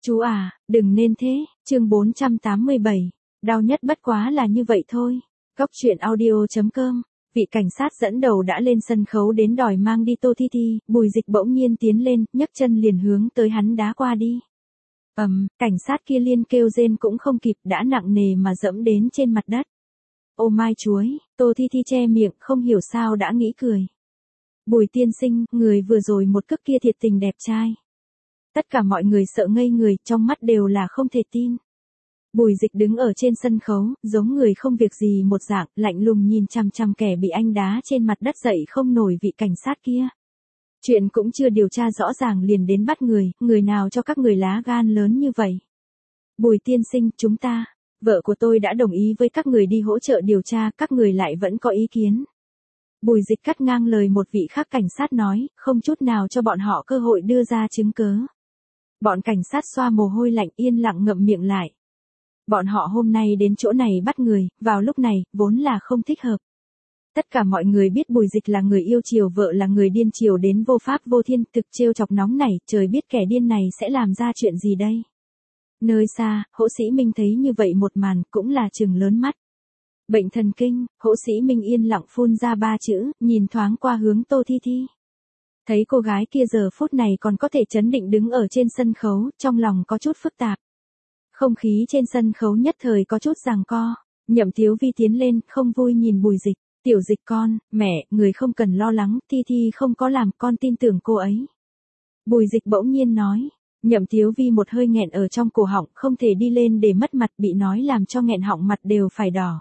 Chú à, đừng nên thế, chương 487, đau nhất bất quá là như vậy thôi. Góc truyện audio.com, vị cảnh sát dẫn đầu đã lên sân khấu đến đòi mang đi Tô Thi Thi, Bùi Dịch bỗng nhiên tiến lên, nhấc chân liền hướng tới hắn đá qua đi. Cảnh sát kia liên kêu rên cũng không kịp đã nặng nề mà dẫm đến trên mặt đất. Ô mai chuối, Tô Thi Thi che miệng không hiểu sao đã nghĩ cười. Bùi tiên sinh, người vừa rồi một cước kia thiệt tình đẹp trai. Tất cả mọi người sợ ngây người, trong mắt đều là không thể tin. Bùi Dịch đứng ở trên sân khấu, giống người không việc gì một dạng, lạnh lùng nhìn chằm chằm kẻ bị anh đá trên mặt đất dậy không nổi vị cảnh sát kia. Chuyện cũng chưa điều tra rõ ràng liền đến bắt người nào cho các người lá gan lớn như vậy. Bùi tiên sinh, vợ của tôi đã đồng ý với các người đi hỗ trợ điều tra, các người lại vẫn có ý kiến. Bùi Dịch cắt ngang lời một vị khác cảnh sát nói, không chút nào cho bọn họ cơ hội đưa ra chứng cớ. Bọn cảnh sát xoa mồ hôi lạnh yên lặng ngậm miệng lại. Bọn họ hôm nay đến chỗ này bắt người, vào lúc này, vốn là không thích hợp. Tất cả mọi người biết Bùi Dịch là người yêu chiều vợ là người điên chiều đến vô pháp vô thiên, thực trêu chọc nóng này, trời biết kẻ điên này sẽ làm ra chuyện gì đây. Nơi xa, Hỗ Sĩ Minh thấy như vậy một màn, cũng là trừng lớn mắt. Bệnh thần kinh, Hỗ Sĩ Minh yên lặng phun ra 3 chữ, nhìn thoáng qua hướng Tô Thi Thi. Thấy cô gái kia giờ phút này còn có thể trấn định đứng ở trên sân khấu, trong lòng có chút phức tạp. Không khí trên sân khấu nhất thời có chút giằng co. Nhậm Thiếu Vi tiến lên, không vui nhìn Bùi Dịch. Tiểu Dịch con, mẹ, người không cần lo lắng, Thi Thi không có làm, con tin tưởng cô ấy. Bùi Dịch bỗng nhiên nói. Nhậm Thiếu Vi một hơi nghẹn ở trong cổ họng, không thể đi lên để mất mặt, bị nói làm cho nghẹn họng mặt đều phải đỏ.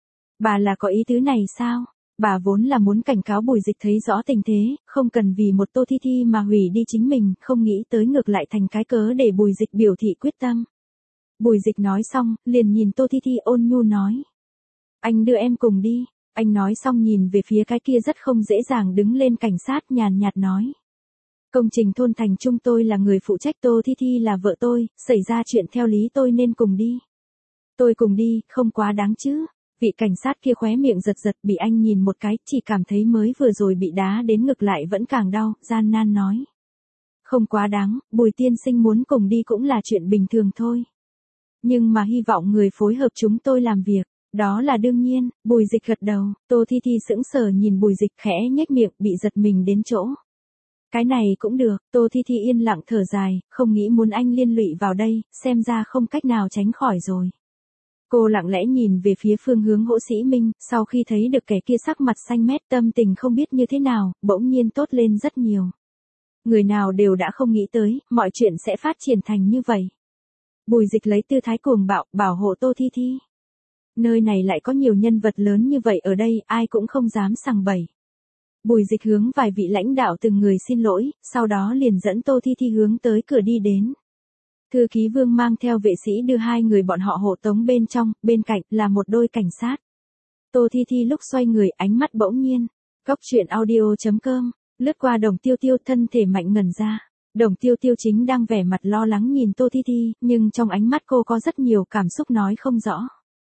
Bà là có ý tứ này sao? Bà vốn là muốn cảnh cáo Bùi Dịch thấy rõ tình thế, không cần vì một Tô Thi Thi mà hủy đi chính mình, không nghĩ tới ngược lại thành cái cớ để Bùi Dịch biểu thị quyết tâm. Bùi Dịch nói xong, liền nhìn Tô Thi Thi ôn nhu nói. Anh đưa em cùng đi. Anh nói xong nhìn về phía cái kia rất không dễ dàng đứng lên cảnh sát nhàn nhạt nói. Công trình thôn thành trung tôi là người phụ trách, Tô Thi Thi là vợ tôi, xảy ra chuyện theo lý tôi nên cùng đi. Tôi cùng đi, không quá đáng chứ. Vị cảnh sát kia khóe miệng giật giật bị anh nhìn một cái, chỉ cảm thấy mới vừa rồi bị đá đến ngực lại vẫn càng đau, gian nan nói. Không quá đáng, Bùi tiên sinh muốn cùng đi cũng là chuyện bình thường thôi. Nhưng mà hy vọng người phối hợp chúng tôi làm việc, đó là đương nhiên. Bùi Dịch gật đầu, Tô Thi Thi sững sờ nhìn Bùi Dịch khẽ nhếch miệng bị giật mình đến chỗ. Cái này cũng được, Tô Thi Thi yên lặng thở dài, không nghĩ muốn anh liên lụy vào đây, xem ra không cách nào tránh khỏi rồi. Cô lặng lẽ nhìn về phía phương hướng Hỗ Sĩ Minh, sau khi thấy được kẻ kia sắc mặt xanh mét tâm tình không biết như thế nào, bỗng nhiên tốt lên rất nhiều. Người nào đều đã không nghĩ tới, mọi chuyện sẽ phát triển thành như vậy. Bùi Dịch lấy tư thái cuồng bạo, bảo hộ Tô Thi Thi. Nơi này lại có nhiều nhân vật lớn như vậy ở đây, ai cũng không dám sằng bậy. Bùi Dịch hướng vài vị lãnh đạo từng người xin lỗi, sau đó liền dẫn Tô Thi Thi hướng tới cửa đi đến. Thư ký Vương mang theo vệ sĩ đưa hai người bọn họ hộ tống bên trong, bên cạnh là một đôi cảnh sát. Tô Thi Thi lúc xoay người ánh mắt bỗng nhiên. Góc truyện audio.com, lướt qua Đồng Tiêu Tiêu thân thể mạnh ngẩn ra. Đồng Tiêu Tiêu chính đang vẻ mặt lo lắng nhìn Tô Thi Thi, nhưng trong ánh mắt cô có rất nhiều cảm xúc nói không rõ.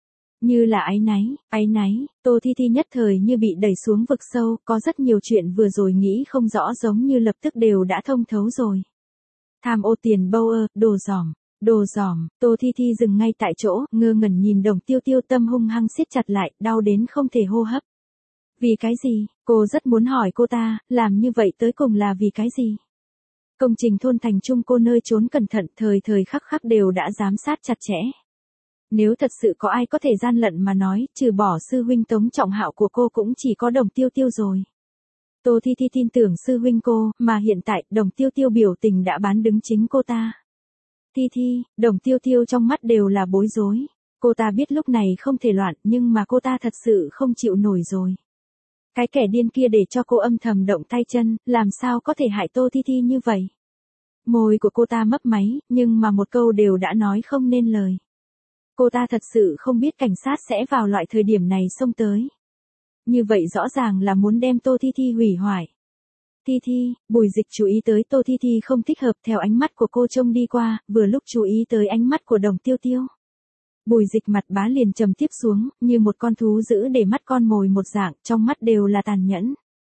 Như là áy náy, Tô Thi Thi nhất thời như bị đẩy xuống vực sâu, có rất nhiều chuyện vừa rồi nghĩ không rõ giống như lập tức đều đã thông thấu rồi. Tham ô tiền bâu ơ, đồ giỏm, Tô Thi Thi dừng ngay tại chỗ, ngơ ngẩn nhìn Đồng Tiêu Tiêu tâm hung hăng siết chặt lại, đau đến không thể hô hấp. Vì cái gì? Cô rất muốn hỏi cô ta, làm như vậy tới cùng là vì cái gì? Công trình thôn thành trung cô nơi trốn cẩn thận thời thời khắc khắc đều đã giám sát chặt chẽ. Nếu thật sự có ai có thể gian lận mà nói, trừ bỏ sư huynh Tống Trọng Hạo của cô cũng chỉ có Đồng Tiêu Tiêu rồi. Tô Thi Thi tin tưởng sư huynh cô, mà hiện tại Đồng Tiêu Tiêu biểu tình đã bán đứng chính cô ta. Thi Thi, Đồng Tiêu Tiêu trong mắt đều là bối rối. Cô ta biết lúc này không thể loạn nhưng mà cô ta thật sự không chịu nổi rồi. Cái kẻ điên kia để cho cô âm thầm động tay chân, làm sao có thể hại Tô Thi Thi như vậy? Môi của cô ta mấp máy, nhưng mà một câu đều đã nói không nên lời. Cô ta thật sự không biết cảnh sát sẽ vào loại thời điểm này xông tới. Như vậy rõ ràng là muốn đem Tô Thi Thi hủy hoại. Thi Thi, Bùi Dịch chú ý tới Tô Thi Thi không thích hợp theo ánh mắt của cô trông đi qua, vừa lúc chú ý tới ánh mắt của Đồng Tiêu Tiêu. Bùi Dịch mặt bá liền trầm tiếp xuống, như một con thú dữ để mắt con mồi một dạng, trong mắt đều là tàn nhẫn.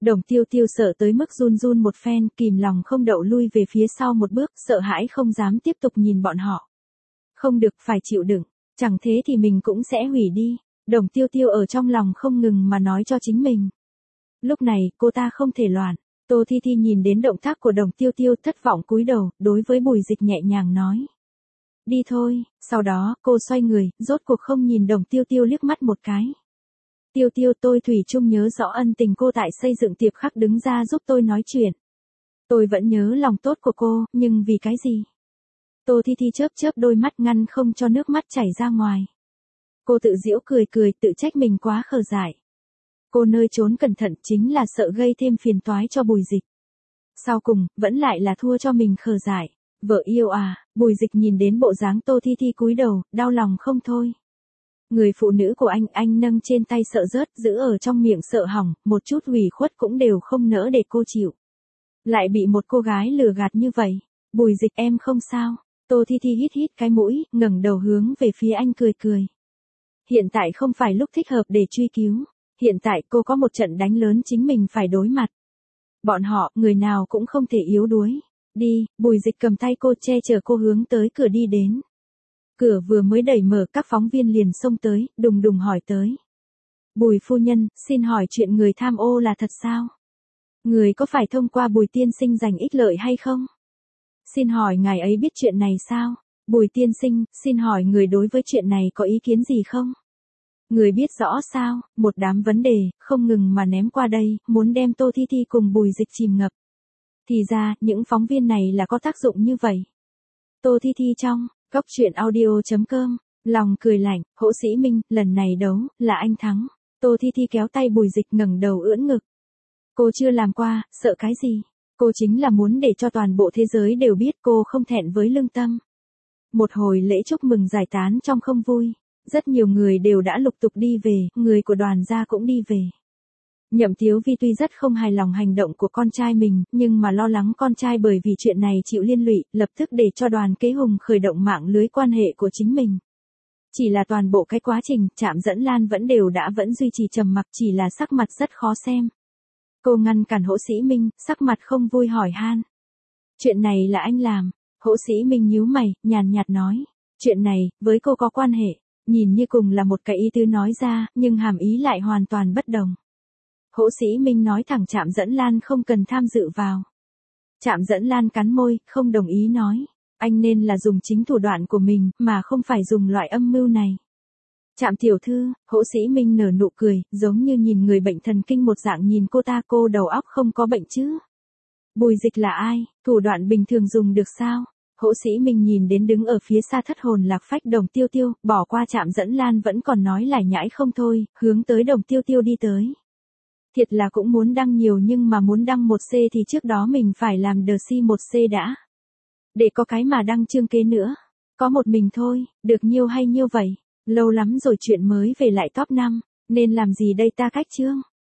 Đồng Tiêu Tiêu sợ tới mức run run một phen, kìm lòng không đậu lui về phía sau một bước, sợ hãi không dám tiếp tục nhìn bọn họ. Không được, phải chịu đựng, chẳng thế thì mình cũng sẽ hủy đi. Đồng Tiêu Tiêu ở trong lòng không ngừng mà nói cho chính mình. Lúc này, cô ta không thể loạn. Tô Thi Thi nhìn đến động tác của Đồng Tiêu Tiêu thất vọng cúi đầu, đối với Bùi Dịch nhẹ nhàng nói. Đi thôi, sau đó, cô xoay người, rốt cuộc không nhìn Đồng Tiêu Tiêu liếc mắt một cái. Tiêu Tiêu, tôi thủy chung nhớ rõ ân tình cô tại xây dựng tiệp khắc đứng ra giúp tôi nói chuyện. Tôi vẫn nhớ lòng tốt của cô, nhưng vì cái gì? Tô Thi Thi chớp chớp đôi mắt ngăn không cho nước mắt chảy ra ngoài. Cô tự giễu cười cười, tự trách mình quá khờ dại. Cô nơi trốn cẩn thận chính là sợ gây thêm phiền toái cho Bùi Dịch. Sau cùng, vẫn lại là thua cho mình khờ dại. Vợ yêu à, Bùi Dịch nhìn đến bộ dáng Tô Thi Thi cúi đầu, đau lòng không thôi. Người phụ nữ của anh nâng trên tay sợ rớt, giữ ở trong miệng sợ hỏng, một chút ủy khuất cũng đều không nỡ để cô chịu. Lại bị một cô gái lừa gạt như vậy. Bùi Dịch, em không sao. Tô Thi Thi hít hít cái mũi, ngẩng đầu hướng về phía anh cười cười. Hiện tại không phải lúc thích hợp để truy cứu. Hiện tại cô có một trận đánh lớn chính mình phải đối mặt. Bọn họ, người nào cũng không thể yếu đuối. Đi, Bùi Dịch cầm tay cô che chở cô hướng tới cửa đi đến. Cửa vừa mới đẩy mở, các phóng viên liền xông tới, đùng đùng hỏi tới. Bùi phu nhân, xin hỏi chuyện người tham ô là thật sao? Người có phải thông qua Bùi tiên sinh giành ích lợi hay không? Xin hỏi ngài ấy biết chuyện này sao? Bùi tiên sinh, xin hỏi người đối với chuyện này có ý kiến gì không? Người biết rõ sao? Một đám vấn đề, không ngừng mà ném qua đây, muốn đem Tô Thi Thi cùng Bùi Dịch chìm ngập. Thì ra, những phóng viên này là có tác dụng như vậy. Tô Thi Thi trong Góc Truyện Audio.com, lòng cười lạnh, Hỗ Sĩ Minh, lần này đấu, là anh thắng. Tô Thi Thi kéo tay Bùi Dịch ngẩng đầu ưỡn ngực. Cô chưa làm qua, sợ cái gì? Cô chính là muốn để cho toàn bộ thế giới đều biết cô không thẹn với lương tâm. Một hồi lễ chúc mừng giải tán trong không vui. Rất nhiều người đều đã lục tục đi về, người của Đoàn gia cũng đi về. Nhậm Tiếu Vi tuy rất không hài lòng hành động của con trai mình, nhưng mà lo lắng con trai bởi vì chuyện này chịu liên lụy, lập tức để cho Đoàn Kế Hùng khởi động mạng lưới quan hệ của chính mình. Chỉ là toàn bộ cái quá trình, Trạm Dẫn Lan vẫn vẫn duy trì trầm mặc, chỉ là sắc mặt rất khó xem. Cô ngăn cản Hỗ Sĩ Minh, sắc mặt không vui hỏi han. Chuyện này là anh làm. Hỗ Sĩ Minh nhíu mày, nhàn nhạt nói. Chuyện này, với cô có quan hệ. Nhìn như cùng là một cái ý tứ nói ra, nhưng hàm ý lại hoàn toàn bất đồng. Hỗ Sĩ Minh nói thẳng Trạm Dẫn Lan không cần tham dự vào. Trạm Dẫn Lan cắn môi, không đồng ý nói. Anh nên là dùng chính thủ đoạn của mình, mà không phải dùng loại âm mưu này. Trạm tiểu thư, Hỗ Sĩ Minh nở nụ cười, giống như nhìn người bệnh thần kinh một dạng nhìn cô ta, cô đầu óc không có bệnh chứ. Bùi Dịch là ai, thủ đoạn bình thường dùng được sao? Hỗ Sĩ Minh nhìn đến đứng ở phía xa thất hồn lạc phách Đồng Tiêu Tiêu, bỏ qua Trạm Dẫn Lan vẫn còn nói lải nhải không thôi, hướng tới Đồng Tiêu Tiêu đi tới. Thiệt là cũng muốn đăng nhiều nhưng mà muốn đăng 1C thì trước đó mình phải làm đờ si 1C đã. Để có cái mà đăng chương kế nữa. Có một mình thôi, được nhiêu hay nhiêu vậy. Lâu lắm rồi chuyện mới về lại top 5, nên làm gì đây ta cách chương.